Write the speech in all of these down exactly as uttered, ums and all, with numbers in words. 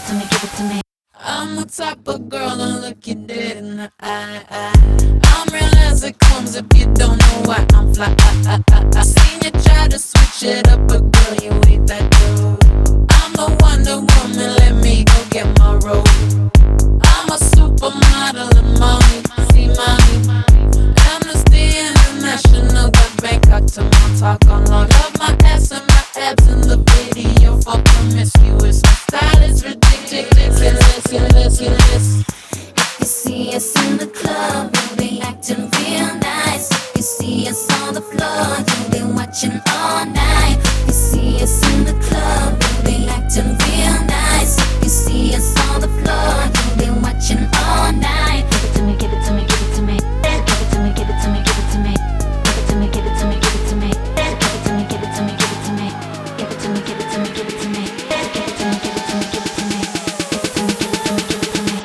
to me, give it to me. I'm the type of girl to look you dead in the eye. I'm real as it comes if you don't know why I'm fly. I, I, I, I seen you try to switch it up, but girl, you ain't that dude. I'm the Wonder Woman, let me go get my robe. I'm a supermodel and mommy, see mommy. Amnesty International got Bangkok to my talk on law. Love my ass and my abs in the video for promiscuous. My style is ridiculous, ridiculous, ridiculous. You see us in the club, we'll be acting real nice. You see us on the floor, you'll be watching all night. You see us in the club, we'll be acting real nice. You see us on the floor, you'll be watching all night. Give it to me, give it to me, give it to me. Give it to me, give it to me, give it to me. Give it to me, give it to me, give it to me. Give it to me, give it to me, give it to me. Give it to me, give it to me, give it to me. Give it to me, give it to me, give it to me. Give it to me, give it to me, give it to me.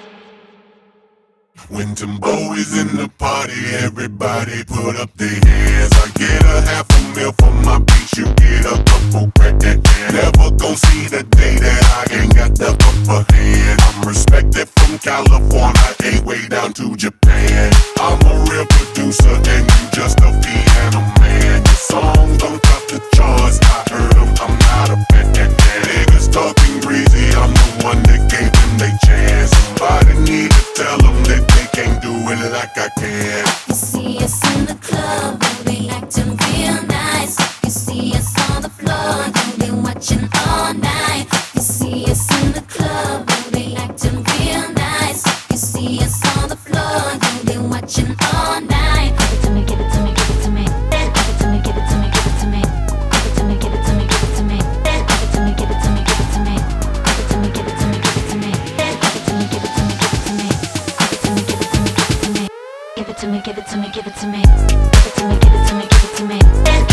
When Timbo is in the party, everybody put up their hands. I get a half a mil for my beats, you get a couple grand. Never gon' see the day that I ain't got the upper hand. I'm respected from California, A way down to Japan. I'm a real producer and you just a piano man. Your songs don't top the charts, I heard them, I'm not a fan. Niggas talking greasy, I'm the one that gave them they chance. Somebody need to tell them that they can't do it like I can. You see us in the club, we'll be acting real nice. You see us on the floor, you'll be watching all night. You see us in the club, we'll be acting real nice. You see us on the floor, you'll be watching all night. Give it to me, give it to me, give it to me. Give it to me, give it to me, give it to me. Give it to me, give it to me, give it to me. Give it to me, give it to me, give it to me. Give it to me, give it to me, give it to me. Give it to me, give it to me, give it to me. Give it to me, give it to me, give it to me. Give it to me, give it to me, give it to me. Give it to me, give it to me, give it to me.